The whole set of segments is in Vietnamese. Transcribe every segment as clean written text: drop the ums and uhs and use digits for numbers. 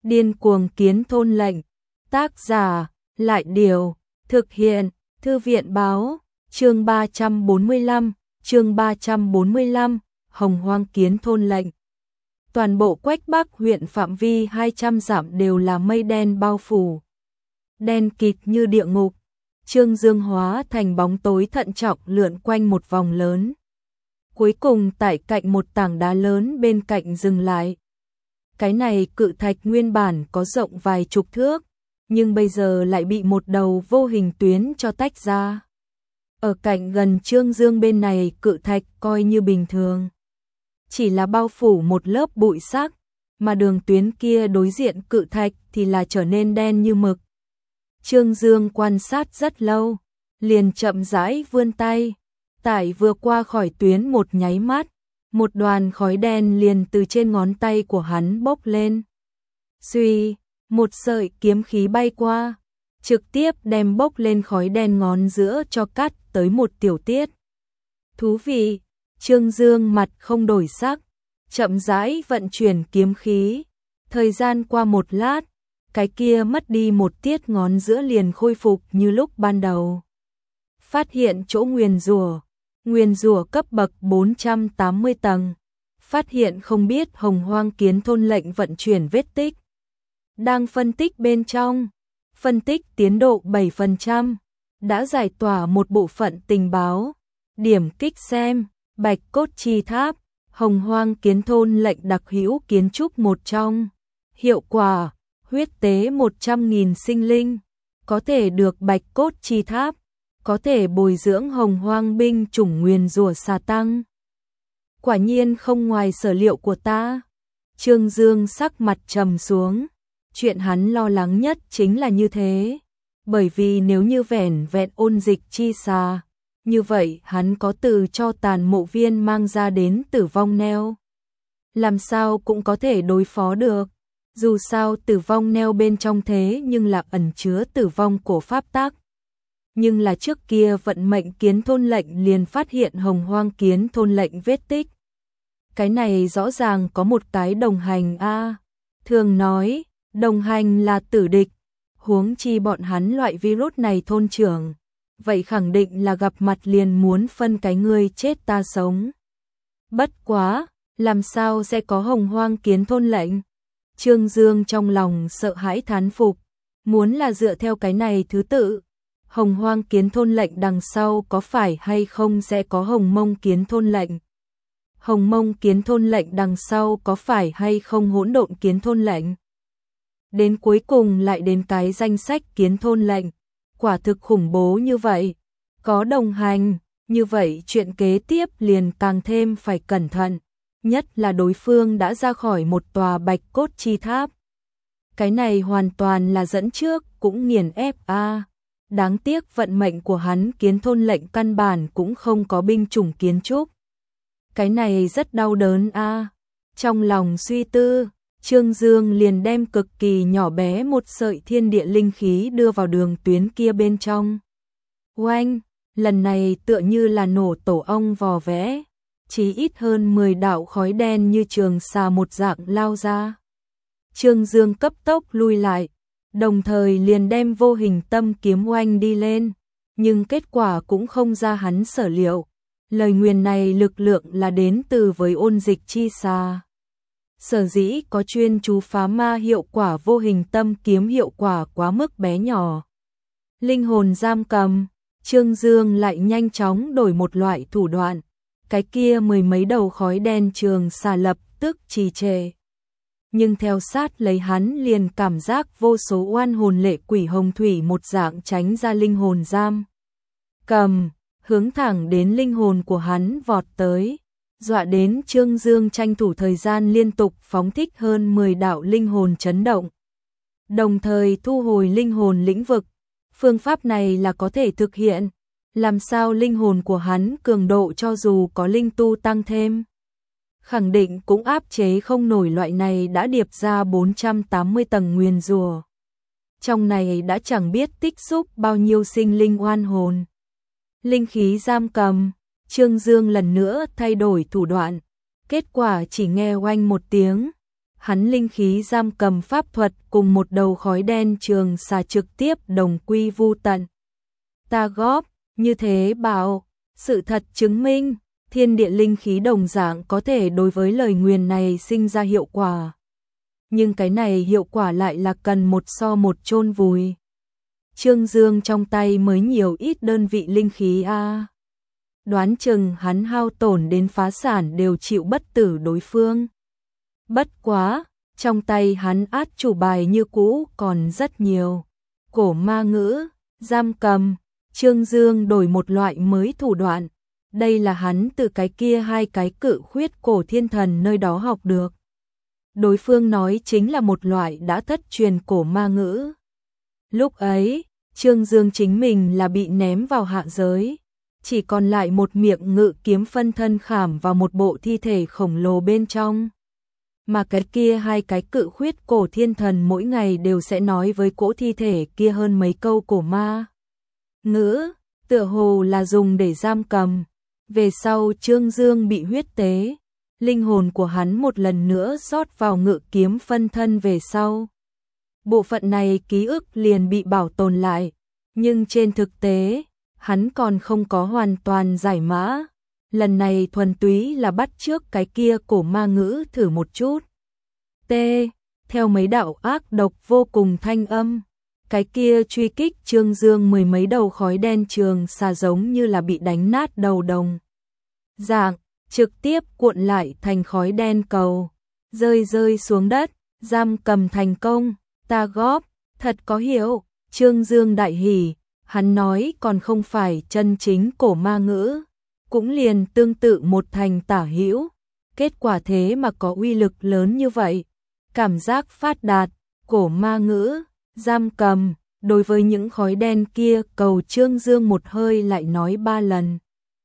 Điên cuồng kiến thôn lệnh. Tác giả, Lại Điều. Thực hiện, Thư viện Báo. Chương 345, chương 345, Hồng Hoang kiến thôn lệnh. Toàn bộ Quách Bắc huyện phạm vi 200 dặm đều là mây đen bao phủ. Đen kịt như địa ngục. Trương Dương hóa thành bóng tối thận trọng lượn quanh một vòng lớn. Cuối cùng tại cạnh một tảng đá lớn bên cạnh dừng lại. Cái này cự thạch nguyên bản có rộng vài chục thước, nhưng bây giờ lại bị một đầu vô hình tuyến cho tách ra. Ở cạnh gần Trương Dương bên này cự thạch coi như bình thường. Chỉ là bao phủ một lớp bụi sắc, mà đường tuyến kia đối diện cự thạch thì là trở nên đen như mực. Trương Dương quan sát rất lâu, liền chậm rãi vươn tay. Tại vừa qua khỏi tuyến một nháy mắt, một đoàn khói đen liền từ trên ngón tay của hắn bốc lên. Suy, một sợi kiếm khí bay qua, trực tiếp đem bốc lên khói đen ngón giữa cho cắt tới một tiểu tiết. Thú vị, Trương Dương mặt không đổi sắc, chậm rãi vận chuyển kiếm khí. Thời gian qua một lát, cái kia mất đi một tiết ngón giữa liền khôi phục như lúc ban đầu. Phát hiện chỗ nguyền rủa cấp bậc 480 tầng. Phát hiện không biết Hồng Hoang kiến thôn lệnh vận chuyển vết tích. Đang phân tích bên trong, phân tích tiến độ 7%, đã giải tỏa một bộ phận tình báo. Điểm kích xem, Bạch Cốt Chi Tháp, Hồng Hoang kiến thôn lệnh đặc hữu kiến trúc một trong. Hiệu quả, huyết tế 100.000 sinh linh, có thể được Bạch Cốt Chi Tháp, có thể bồi dưỡng Hồng Hoang binh chủng nguyền rủa xà tăng. Quả nhiên không ngoài sở liệu của ta. Trương Dương sắc mặt trầm xuống. Chuyện hắn lo lắng nhất chính là như thế. Bởi vì nếu như vẻn vẹn ôn dịch chi xà, như vậy hắn có từ cho tàn mộ viên mang ra đến tử vong neo. Làm sao cũng có thể đối phó được. Dù sao tử vong neo bên trong thế nhưng là ẩn chứa tử vong của pháp tắc. Nhưng là trước kia vận mệnh kiến thôn lệnh liền phát hiện Hồng Hoang kiến thôn lệnh vết tích. Cái này rõ ràng có một cái đồng hành a. Thường nói, đồng hành là tử địch, huống chi bọn hắn loại virus này thôn trưởng. Vậy khẳng định là gặp mặt liền muốn phân cái ngươi chết ta sống. Bất quá, làm sao sẽ có Hồng Hoang kiến thôn lệnh? Trương Dương trong lòng sợ hãi thán phục, muốn là dựa theo cái này thứ tự. Hồng Hoang kiến thôn lệnh đằng sau có phải hay không sẽ có Hồng Mông kiến thôn lệnh? Hồng Mông kiến thôn lệnh đằng sau có phải hay không hỗn độn kiến thôn lệnh? Đến cuối cùng lại đến cái danh sách kiến thôn lệnh. Quả thực khủng bố như vậy. Có đồng hành, như vậy chuyện kế tiếp liền càng thêm phải cẩn thận. Nhất là đối phương đã ra khỏi một tòa Bạch Cốt Chi Tháp. Cái này hoàn toàn là dẫn trước cũng nghiền ép a. Đáng tiếc vận mệnh của hắn kiến thôn lệnh căn bản cũng không có binh chủng kiến trúc. Cái này rất đau đớn a. Trong lòng suy tư, Trương Dương liền đem cực kỳ nhỏ bé một sợi thiên địa linh khí đưa vào đường tuyến kia bên trong. Oanh, lần này tựa như là nổ tổ ong vò vẽ, chỉ ít hơn 10 đạo khói đen như trường xà một dạng lao ra. Trương Dương cấp tốc lui lại, đồng thời liền đem vô hình tâm kiếm oanh đi lên, nhưng kết quả cũng không ra hắn sở liệu. Lời nguyền này lực lượng là đến từ với ôn dịch chi xà. Sở dĩ có chuyên chú phá ma hiệu quả, vô hình tâm kiếm hiệu quả quá mức bé nhỏ. Linh hồn giam cầm, Trương Dương lại nhanh chóng đổi một loại thủ đoạn. Cái kia mười mấy đầu khói đen trường xà lập tức trì trệ. Nhưng theo sát lấy hắn liền cảm giác vô số oan hồn lệ quỷ hồng thủy một dạng tránh ra linh hồn giam cầm, hướng thẳng đến linh hồn của hắn vọt tới. Dọa đến Trương Dương tranh thủ thời gian liên tục phóng thích hơn 10 đạo linh hồn chấn động. Đồng thời thu hồi linh hồn lĩnh vực. Phương pháp này là có thể thực hiện. Làm sao linh hồn của hắn cường độ cho dù có linh tu tăng thêm, khẳng định cũng áp chế không nổi loại này đã điệp ra 480 tầng nguyền rủa. Trong này đã chẳng biết tích xúc bao nhiêu sinh linh oan hồn. Linh khí giam cầm, Trương Dương lần nữa thay đổi thủ đoạn. Kết quả chỉ nghe oanh một tiếng, hắn linh khí giam cầm pháp thuật cùng một đầu khói đen trường xà trực tiếp đồng quy vu tận. Ta góp, như thế bảo, sự thật chứng minh, thiên địa linh khí đồng dạng có thể đối với lời nguyền này sinh ra hiệu quả. Nhưng cái này hiệu quả lại là cần một so một chôn vùi. Trương Dương trong tay mới nhiều ít đơn vị linh khí a. Đoán chừng hắn hao tổn đến phá sản đều chịu bất tử đối phương. Bất quá, trong tay hắn át chủ bài như cũ còn rất nhiều. Cổ ma ngữ, giam cầm, Trương Dương đổi một loại mới thủ đoạn. Đây là hắn từ cái kia hai cái cự khuyết cổ thiên thần nơi đó học được. Đối phương nói chính là một loại đã thất truyền cổ ma ngữ. Lúc ấy, Trương Dương chính mình là bị ném vào hạ giới. Chỉ còn lại một miệng ngự kiếm phân thân khảm vào một bộ thi thể khổng lồ bên trong. Mà cái kia hai cái cự khuyết cổ thiên thần mỗi ngày đều sẽ nói với cỗ thi thể kia hơn mấy câu cổ ma ngữ, tựa hồ là dùng để giam cầm. Về sau Trương Dương bị huyết tế, linh hồn của hắn một lần nữa rót vào ngự kiếm phân thân về sau. Bộ phận này ký ức liền bị bảo tồn lại, nhưng trên thực tế, hắn còn không có hoàn toàn giải mã. Lần này thuần túy là bắt chước cái kia cổ ma ngữ thử một chút. T. Theo mấy đạo ác độc vô cùng thanh âm, cái kia truy kích Trương Dương mười mấy đầu khói đen trường xà giống như là bị đánh nát đầu đồng dạng, trực tiếp cuộn lại thành khói đen cầu, rơi xuống đất, giam cầm thành công, ta góp, thật có hiểu. Trương Dương đại hỉ, hắn nói còn không phải chân chính cổ ma ngữ, cũng liền tương tự một thành tả hữu, kết quả thế mà có uy lực lớn như vậy. Cảm giác phát đạt, cổ ma ngữ, giam cầm, đối với những khói đen kia cầu Trương Dương một hơi lại nói 3 lần.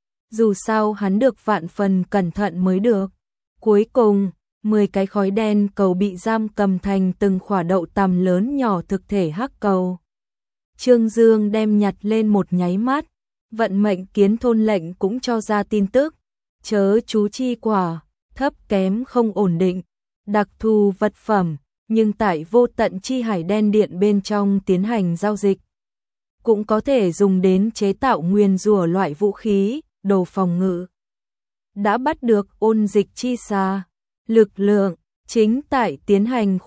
Dù sao hắn được vạn phần cẩn thận mới được. Cuối cùng, 10 cái khói đen cầu bị giam cầm thành từng khỏa đậu tằm lớn nhỏ thực thể hắc cầu. Trương Dương đem nhặt lên một nháy mắt, vận mệnh kiến thôn lệnh cũng cho ra tin tức. Chớ chú chi quả, thấp kém không ổn định, đặc thù vật phẩm, nhưng tại vô tận chi hải đen điện bên trong tiến hành giao dịch. Cũng có thể dùng đến chế tạo nguyền rủa loại vũ khí, đồ phòng ngự. Đã bắt được ôn dịch chi xà, lực lượng, chính tại tiến hành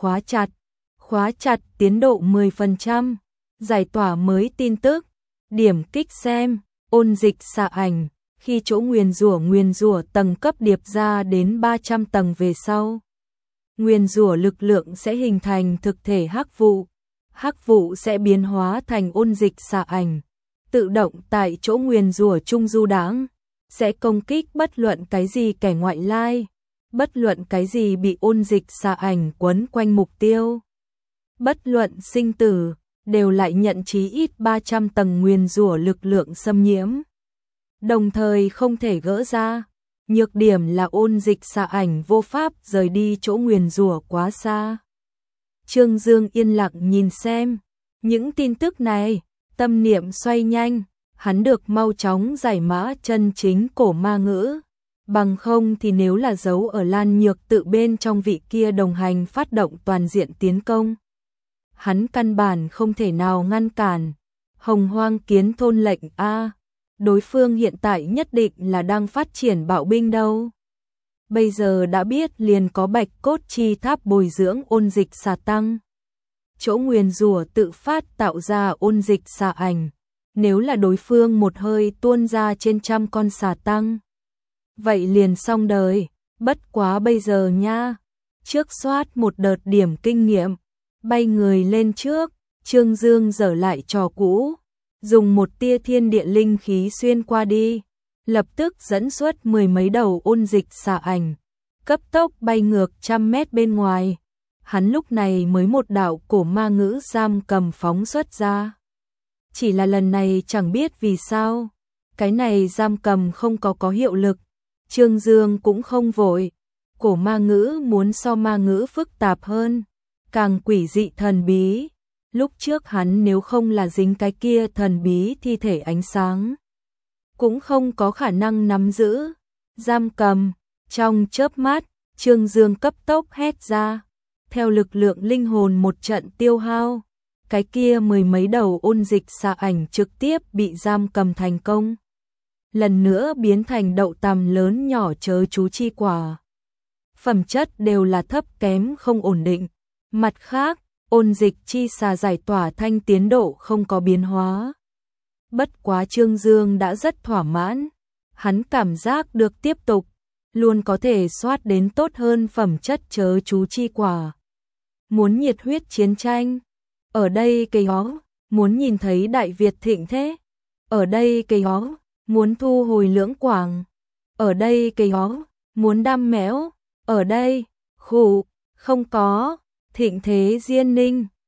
khóa chặt tiến độ 10%, giải tỏa mới tin tức, điểm kích xem, ôn dịch xà ảnh, khi chỗ nguyền rủa tầng cấp điệp ra đến 300 tầng về sau. Nguyền rủa lực lượng sẽ hình thành thực thể hắc vụ sẽ biến hóa thành ôn dịch xà ảnh, tự động tại chỗ nguyền rủa trung du đãng, sẽ công kích bất luận cái gì kẻ ngoại lai, bất luận cái gì bị ôn dịch xà ảnh quấn quanh mục tiêu. Bất luận sinh tử, đều lại nhận chí ít 300 tầng nguyền rủa lực lượng xâm nhiễm. Đồng thời không thể gỡ ra, nhược điểm là ôn dịch xà ảnh vô pháp rời đi chỗ nguyền rủa quá xa. Trương Dương yên lặng nhìn xem những tin tức này, tâm niệm xoay nhanh, hắn được mau chóng giải mã chân chính cổ ma ngữ. Bằng không thì nếu là giấu ở Lan Nhược tự bên trong vị kia đồng hành phát động toàn diện tiến công, hắn căn bản không thể nào ngăn cản. Hồng Hoang kiến thôn lệnh a, đối phương hiện tại nhất định là đang phát triển bạo binh đâu. Bây giờ đã biết liền có bạch cốt chi tháp bồi dưỡng ôn dịch xà tăng. Chỗ nguyền rủa tự phát tạo ra ôn dịch xà ảnh. Nếu là đối phương một hơi tuôn ra trên trăm con xà tăng, vậy liền xong đời. Bất quá bây giờ nha, trước soát một đợt điểm kinh nghiệm, bay người lên trước, Trương Dương dở lại trò cũ, dùng một tia thiên địa linh khí xuyên qua đi, lập tức dẫn xuất mười mấy đầu ôn dịch xà ảnh, cấp tốc bay ngược 100 mét bên ngoài. Hắn lúc này mới một đạo cổ ma ngữ giam cầm phóng xuất ra. Chỉ là lần này chẳng biết vì sao, cái này giam cầm không có hiệu lực. Trương Dương cũng không vội, cổ ma ngữ muốn so ma ngữ phức tạp hơn, càng quỷ dị thần bí. Lúc trước hắn nếu không là dính cái kia thần bí thi thể ánh sáng, cũng không có khả năng nắm giữ. Giam cầm, trong chớp mắt, Trương Dương cấp tốc hét ra, theo lực lượng linh hồn một trận tiêu hao, cái kia mười mấy đầu ôn dịch xà ảnh trực tiếp bị giam cầm thành công. Lần nữa biến thành đậu tằm lớn nhỏ chớ chú chi quả. Phẩm chất đều là thấp kém không ổn định. Mặt khác, ôn dịch chi xà giải tỏa thanh tiến độ không có biến hóa. Bất quá Trương Dương đã rất thỏa mãn. Hắn cảm giác được tiếp tục, luôn có thể soát đến tốt hơn phẩm chất chớ chú chi quả. Muốn nhiệt huyết chiến tranh, ở đây cây hó, muốn nhìn thấy Đại Việt thịnh thế, ở đây cây hó, muốn thu hồi lưỡng quảng, ở đây cây hó, muốn đam mẽo, ở đây, khủ, không có, thịnh thế Diên Ninh,